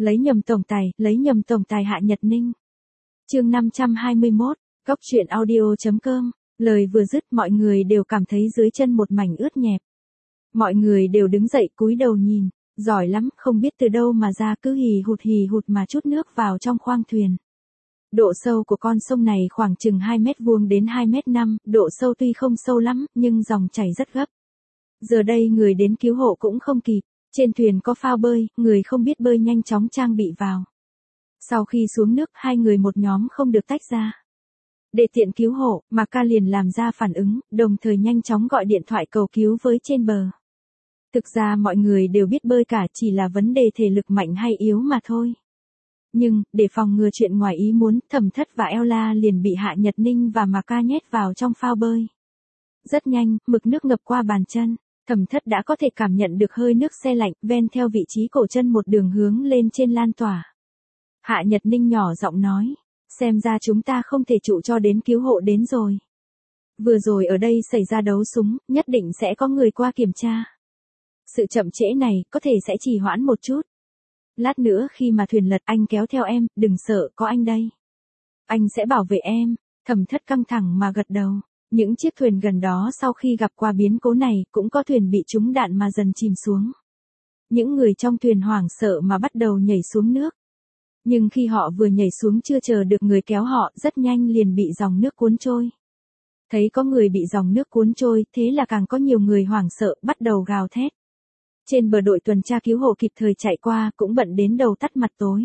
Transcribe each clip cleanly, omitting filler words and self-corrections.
lấy nhầm tổng tài Hạ Nhật Ninh. Chương 521, Góc truyện audio.com. Lời vừa dứt mọi người đều cảm thấy dưới chân một mảnh ướt nhẹp. Mọi người đều đứng dậy cúi đầu nhìn, giỏi lắm, không biết từ đâu mà ra cứ hì hụt mà chút nước vào trong khoang thuyền. Độ sâu của con sông này khoảng chừng 2 mét vuông đến 2 mét 5, độ sâu tuy không sâu lắm, nhưng dòng chảy rất gấp. Giờ đây người đến cứu hộ cũng không kịp, trên thuyền có phao bơi, người không biết bơi nhanh chóng trang bị vào. Sau khi xuống nước, hai người một nhóm không được tách ra. Để tiện cứu hộ, Maka liền làm ra phản ứng, đồng thời nhanh chóng gọi điện thoại cầu cứu với trên bờ. Thực ra mọi người đều biết bơi cả, chỉ là vấn đề thể lực mạnh hay yếu mà thôi. Nhưng, để phòng ngừa chuyện ngoài ý muốn, Thẩm Thất và Ella liền bị Hạ Nhật Ninh và Maka nhét vào trong phao bơi. Rất nhanh, mực nước ngập qua bàn chân, Thẩm Thất đã có thể cảm nhận được hơi nước se lạnh, ven theo vị trí cổ chân một đường hướng lên trên lan tỏa. Hạ Nhật Ninh nhỏ giọng nói, xem ra chúng ta không thể trụ cho đến cứu hộ đến rồi. Vừa rồi ở đây xảy ra đấu súng, nhất định sẽ có người qua kiểm tra. Sự chậm trễ này, có thể sẽ trì hoãn một chút. Lát nữa khi mà thuyền lật anh kéo theo em, đừng sợ, có anh đây. Anh sẽ bảo vệ em. Thẩm Thất căng thẳng mà gật đầu. Những chiếc thuyền gần đó sau khi gặp qua biến cố này, cũng có thuyền bị trúng đạn mà dần chìm xuống. Những người trong thuyền hoảng sợ mà bắt đầu nhảy xuống nước. Nhưng khi họ vừa nhảy xuống chưa chờ được người kéo họ, rất nhanh liền bị dòng nước cuốn trôi. Thấy có người bị dòng nước cuốn trôi, thế là càng có nhiều người hoảng sợ, bắt đầu gào thét. Trên bờ đội tuần tra cứu hộ kịp thời chạy qua, cũng bận đến đầu tắt mặt tối.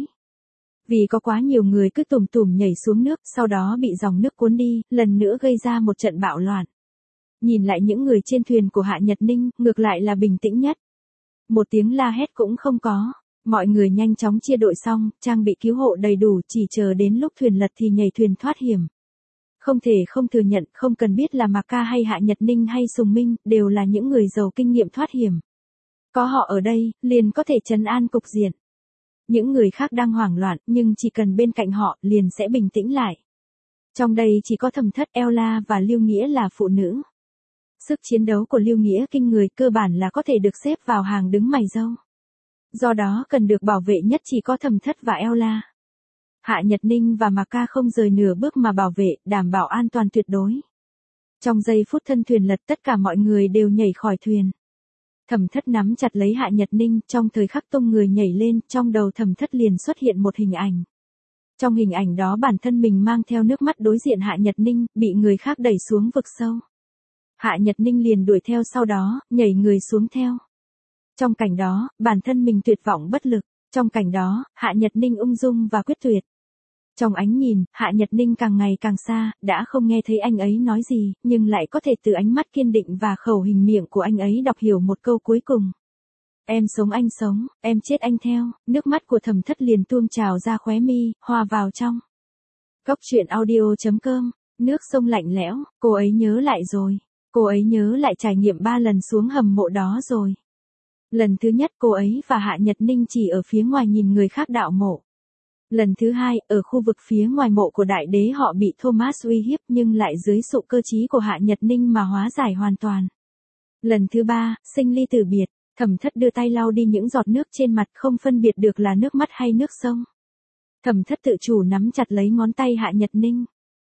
Vì có quá nhiều người cứ tủm tủm nhảy xuống nước, sau đó bị dòng nước cuốn đi, lần nữa gây ra một trận bạo loạn. Nhìn lại những người trên thuyền của Hạ Nhật Ninh, ngược lại là bình tĩnh nhất. Một tiếng la hét cũng không có. Mọi người nhanh chóng chia đội xong, trang bị cứu hộ đầy đủ, chỉ chờ đến lúc thuyền lật thì nhảy thuyền thoát hiểm. Không thể không thừa nhận, không cần biết là Maka hay Hạ Nhật Ninh hay Sùng Minh, đều là những người giàu kinh nghiệm thoát hiểm. Có họ ở đây, liền có thể trấn an cục diện. Những người khác đang hoảng loạn, nhưng chỉ cần bên cạnh họ, liền sẽ bình tĩnh lại. Trong đây chỉ có Thẩm Thất, Ella và Lưu Nghĩa là phụ nữ. Sức chiến đấu của Lưu Nghĩa kinh người, cơ bản là có thể được xếp vào hàng đứng mày râu. Do đó cần được bảo vệ nhất chỉ có Thẩm Thất và Ella. Hạ Nhật Ninh và Maka không rời nửa bước mà bảo vệ, đảm bảo an toàn tuyệt đối. Trong giây phút thân thuyền lật, tất cả mọi người đều nhảy khỏi thuyền. Thẩm Thất nắm chặt lấy Hạ Nhật Ninh, trong thời khắc tung người nhảy lên, trong đầu Thẩm Thất liền xuất hiện một hình ảnh. Trong hình ảnh đó bản thân mình mang theo nước mắt đối diện Hạ Nhật Ninh, bị người khác đẩy xuống vực sâu. Hạ Nhật Ninh liền đuổi theo sau đó, nhảy người xuống theo. Trong cảnh đó, bản thân mình tuyệt vọng bất lực. Trong cảnh đó, Hạ Nhật Ninh ung dung và quyết tuyệt. Trong ánh nhìn, Hạ Nhật Ninh càng ngày càng xa, đã không nghe thấy anh ấy nói gì, nhưng lại có thể từ ánh mắt kiên định và khẩu hình miệng của anh ấy đọc hiểu một câu cuối cùng. Em sống anh sống, em chết anh theo. Nước mắt của Thẩm Thất liền tuôn trào ra khóe mi, hòa vào trong. Góc truyện audio.com. Nước sông lạnh lẽo, cô ấy nhớ lại rồi. Cô ấy nhớ lại trải nghiệm 3 lần xuống hầm mộ đó rồi. Lần thứ nhất cô ấy và Hạ Nhật Ninh chỉ ở phía ngoài nhìn người khác đào mộ. Lần thứ hai, ở khu vực phía ngoài mộ của đại đế họ bị Thomas uy hiếp nhưng lại dưới sự cơ trí của Hạ Nhật Ninh mà hóa giải hoàn toàn. Lần thứ ba, sinh ly tử biệt, Thẩm Thất đưa tay lau đi những giọt nước trên mặt không phân biệt được là nước mắt hay nước sông. Thẩm Thất tự chủ nắm chặt lấy ngón tay Hạ Nhật Ninh.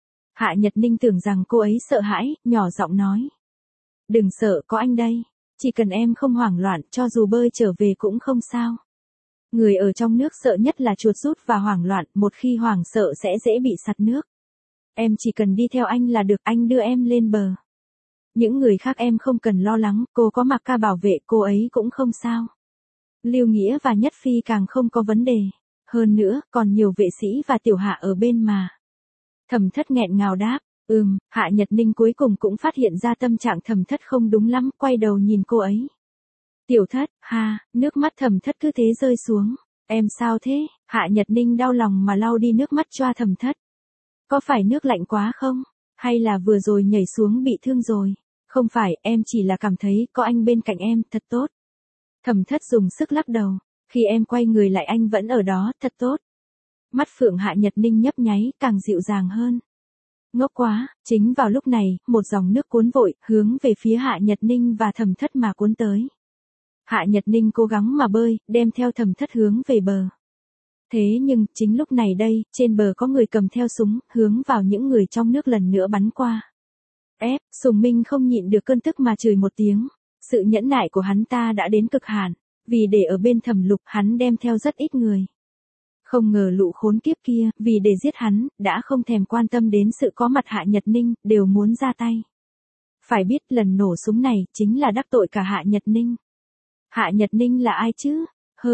Hạ Nhật Ninh tưởng rằng cô ấy sợ hãi, nhỏ giọng nói. Đừng sợ, có anh đây. Chỉ cần em không hoảng loạn, cho dù bơi trở về cũng không sao. Người ở trong nước sợ nhất là chuột rút và hoảng loạn, một khi hoảng sợ sẽ dễ bị sặc nước. Em chỉ cần đi theo anh là được, anh đưa em lên bờ. Những người khác em không cần lo lắng, cô có Maka bảo vệ, cô ấy cũng không sao. Lưu Nghĩa và Nhất Phi càng không có vấn đề. Hơn nữa, còn nhiều vệ sĩ và tiểu hạ ở bên mà. Thẩm Thất nghẹn ngào đáp. Hạ Nhật Ninh cuối cùng cũng phát hiện ra tâm trạng Thẩm Thất không đúng lắm, quay đầu nhìn cô ấy. Tiểu Thất, nước mắt Thẩm Thất cứ thế rơi xuống. Em sao thế? Hạ Nhật Ninh đau lòng mà lau đi nước mắt cho Thẩm Thất. Có phải nước lạnh quá không? Hay là vừa rồi nhảy xuống bị thương rồi? Không phải, em chỉ là cảm thấy có anh bên cạnh em, thật tốt. Thẩm Thất dùng sức lắc đầu. Khi em quay người lại anh vẫn ở đó, thật tốt. Mắt phượng Hạ Nhật Ninh nhấp nháy, càng dịu dàng hơn. Ngốc quá, chính vào lúc này, một dòng nước cuốn vội, hướng về phía Hạ Nhật Ninh và Thẩm Thất mà cuốn tới. Hạ Nhật Ninh cố gắng mà bơi, đem theo Thẩm Thất hướng về bờ. Thế nhưng, chính lúc này đây, trên bờ có người cầm theo súng, hướng vào những người trong nước lần nữa bắn qua. Sùng Minh không nhịn được cơn tức mà chửi một tiếng. Sự nhẫn nại của hắn ta đã đến cực hạn, vì để ở bên Thẩm Lục hắn đem theo rất ít người. Không ngờ lũ khốn kiếp kia, vì để giết hắn, đã không thèm quan tâm đến sự có mặt Hạ Nhật Ninh, đều muốn ra tay. Phải biết lần nổ súng này, chính là đắc tội cả Hạ Nhật Ninh. Hạ Nhật Ninh là ai chứ?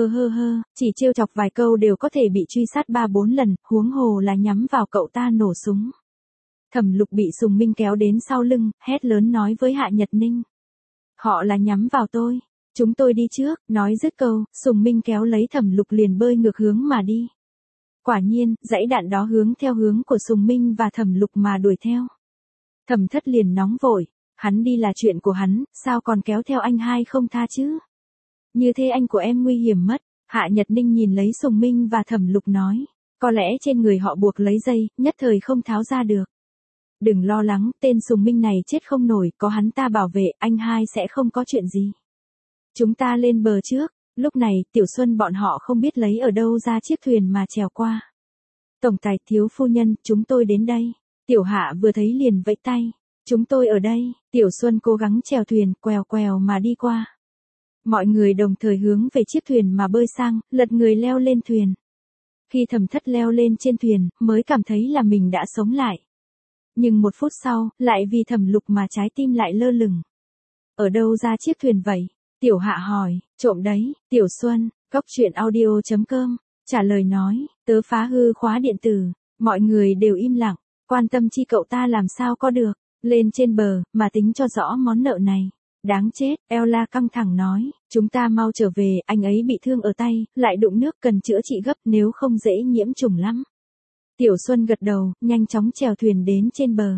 Chỉ trêu chọc vài câu đều có thể bị truy sát 3-4 lần, huống hồ là nhắm vào cậu ta nổ súng. Thẩm Lục bị Sùng Minh kéo đến sau lưng, hét lớn nói với Hạ Nhật Ninh. Họ là nhắm vào tôi. Chúng tôi đi trước, nói dứt câu, Sùng Minh kéo lấy Thẩm Lục liền bơi ngược hướng mà đi. Quả nhiên, dãy đạn đó hướng theo hướng của Sùng Minh và Thẩm Lục mà đuổi theo. Thẩm Thất liền nóng vội, hắn đi là chuyện của hắn, sao còn kéo theo anh hai không tha chứ? Như thế anh của em nguy hiểm mất. Hạ Nhật Ninh nhìn lấy Sùng Minh và Thẩm Lục nói, có lẽ trên người họ buộc lấy dây, nhất thời không tháo ra được. Đừng lo lắng, tên Sùng Minh này chết không nổi, có hắn ta bảo vệ, anh hai sẽ không có chuyện gì. Chúng ta lên bờ trước. Lúc này, Tiểu Xuân bọn họ không biết lấy ở đâu ra chiếc thuyền mà chèo qua. Tổng tài thiếu phu nhân, chúng tôi đến đây. Tiểu Hạ vừa thấy liền vẫy tay. Chúng tôi ở đây. Tiểu Xuân cố gắng chèo thuyền, quèo quèo mà đi qua. Mọi người đồng thời hướng về chiếc thuyền mà bơi sang, lật người leo lên thuyền. Khi Thẩm Thất leo lên trên thuyền, mới cảm thấy là mình đã sống lại. Nhưng một phút sau, lại vì Thẩm Lục mà trái tim lại lơ lửng. Ở đâu ra chiếc thuyền vậy? Tiểu Hạ hỏi, trộm đấy. Tiểu Xuân, coctruyện.audio.com, trả lời nói, tớ phá hư khóa điện tử. Mọi người đều im lặng, quan tâm chi cậu ta làm sao có được. Lên trên bờ, mà tính cho rõ món nợ này. Đáng chết, Ella căng thẳng nói, chúng ta mau trở về, anh ấy bị thương ở tay, lại đụng nước cần chữa trị gấp nếu không dễ nhiễm trùng lắm. Tiểu Xuân gật đầu, nhanh chóng chèo thuyền đến trên bờ.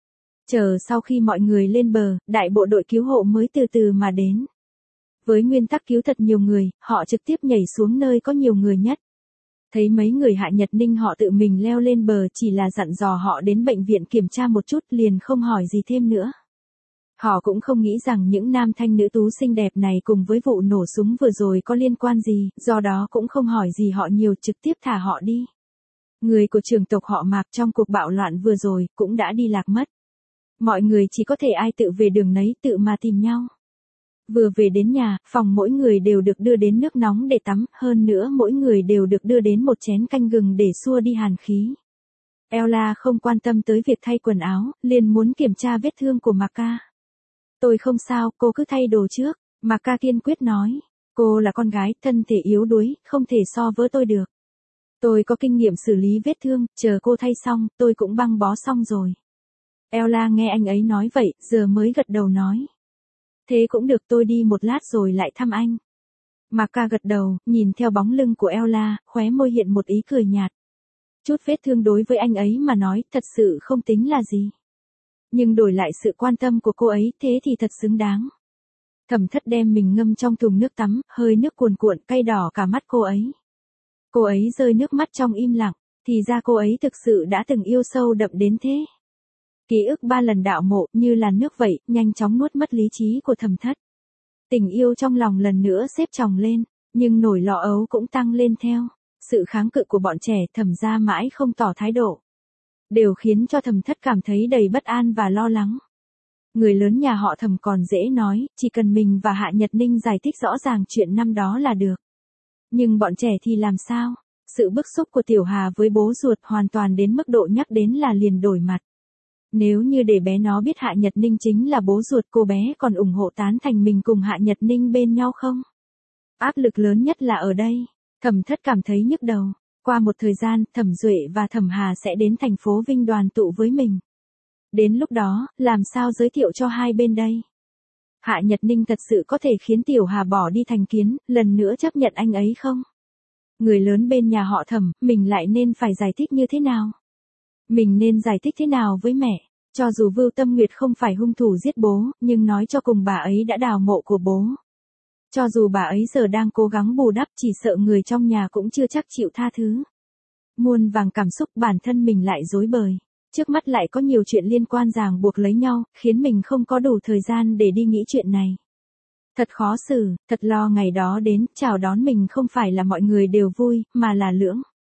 Chờ sau khi mọi người lên bờ, đại bộ đội cứu hộ mới từ từ mà đến. Với nguyên tắc cứu thật nhiều người, họ trực tiếp nhảy xuống nơi có nhiều người nhất. Thấy mấy người Hạ Nhật Ninh họ tự mình leo lên bờ chỉ là dặn dò họ đến bệnh viện kiểm tra một chút liền không hỏi gì thêm nữa. Họ cũng không nghĩ rằng những nam thanh nữ tú xinh đẹp này cùng với vụ nổ súng vừa rồi có liên quan gì, do đó cũng không hỏi gì họ nhiều trực tiếp thả họ đi. Người của trường tộc họ Mạc trong cuộc bạo loạn vừa rồi cũng đã đi lạc mất. Mọi người chỉ có thể ai tự về đường nấy tự mà tìm nhau. Vừa về đến nhà, phòng mỗi người đều được đưa đến nước nóng để tắm, hơn nữa mỗi người đều được đưa đến một chén canh gừng để xua đi hàn khí. Ella không quan tâm tới việc thay quần áo, liền muốn kiểm tra vết thương của Maka. Tôi không sao, cô cứ thay đồ trước. Maka kiên quyết nói. Cô là con gái, thân thể yếu đuối, không thể so với tôi được. Tôi có kinh nghiệm xử lý vết thương, chờ cô thay xong, tôi cũng băng bó xong rồi. Ella nghe anh ấy nói vậy, giờ mới gật đầu nói. Thế cũng được, tôi đi một lát rồi lại thăm anh. Maka gật đầu, nhìn theo bóng lưng của Ella, khóe môi hiện một ý cười nhạt. Chút vết thương đối với anh ấy mà nói, thật sự không tính là gì. Nhưng đổi lại sự quan tâm của cô ấy, thế thì thật xứng đáng. Thẩm Thất đem mình ngâm trong thùng nước tắm, hơi nước cuồn cuộn cay đỏ cả mắt cô ấy. Cô ấy rơi nước mắt trong im lặng, thì ra cô ấy thực sự đã từng yêu sâu đậm đến thế. Ký ức 3 lần đạo mộ như là nước vậy, nhanh chóng nuốt mất lý trí của Thẩm Thất. Tình yêu trong lòng lần nữa xếp chồng lên, nhưng nỗi lo âu cũng tăng lên theo. Sự kháng cự của bọn trẻ Thẩm gia mãi không tỏ thái độ. Đều khiến cho Thẩm Thất cảm thấy đầy bất an và lo lắng. Người lớn nhà họ Thẩm còn dễ nói, chỉ cần mình và Hạ Nhật Ninh giải thích rõ ràng chuyện năm đó là được. Nhưng bọn trẻ thì làm sao? Sự bức xúc của Tiểu Hà với bố ruột hoàn toàn đến mức độ nhắc đến là liền đổi mặt. Nếu như để bé nó biết Hạ Nhật Ninh chính là bố ruột, cô bé còn ủng hộ tán thành mình cùng Hạ Nhật Ninh bên nhau không? Áp lực lớn nhất là ở đây. Thẩm Thất cảm thấy nhức đầu. Qua một thời gian, Thẩm Duệ và Thẩm Hà sẽ đến thành phố Vinh đoàn tụ với mình. Đến lúc đó, làm sao giới thiệu cho hai bên đây? Hạ Nhật Ninh thật sự có thể khiến Tiểu Hà bỏ đi thành kiến, lần nữa chấp nhận anh ấy không? Người lớn bên nhà họ Thẩm, mình lại nên phải giải thích như thế nào? Mình nên giải thích thế nào với mẹ? Cho dù Vưu Tâm Nguyệt không phải hung thủ giết bố, nhưng nói cho cùng bà ấy đã đào mộ của bố. Cho dù bà ấy giờ đang cố gắng bù đắp, chỉ sợ người trong nhà cũng chưa chắc chịu tha thứ. Muôn vàng cảm xúc, bản thân mình lại rối bời. Trước mắt lại có nhiều chuyện liên quan ràng buộc lấy nhau, khiến mình không có đủ thời gian để đi nghĩ chuyện này. Thật khó xử, thật lo ngày đó đến, chào đón mình không phải là mọi người đều vui, mà là Lưỡng.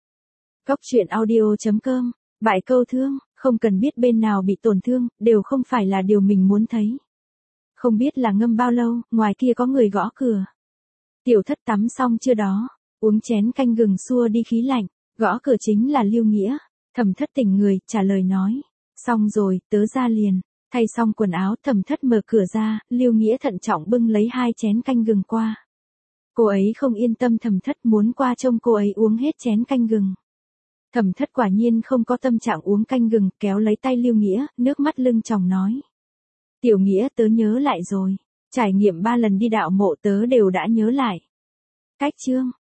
Cóc truyện audio.com. Bại câu thương, không cần biết bên nào bị tổn thương, đều không phải là điều mình muốn thấy. Không biết là ngâm bao lâu, ngoài kia có người gõ cửa. Tiểu Thất tắm xong chưa đó, uống chén canh gừng xua đi khí lạnh, gõ cửa chính là Lưu Nghĩa. Thẩm Thất tỉnh người, trả lời nói. Xong rồi, tớ ra liền. Thay xong quần áo, Thẩm Thất mở cửa ra, Lưu Nghĩa thận trọng bưng lấy 2 chén canh gừng qua. Cô ấy không yên tâm, Thẩm Thất muốn qua trông cô ấy uống hết chén canh gừng. Thẩm Thất quả nhiên không có tâm trạng uống canh gừng, kéo lấy tay Lưu Nghĩa, nước mắt lưng tròng nói. Tiểu Nghĩa, tớ nhớ lại rồi. Trải nghiệm 3 lần đi đạo mộ tớ đều đã nhớ lại. Cách chương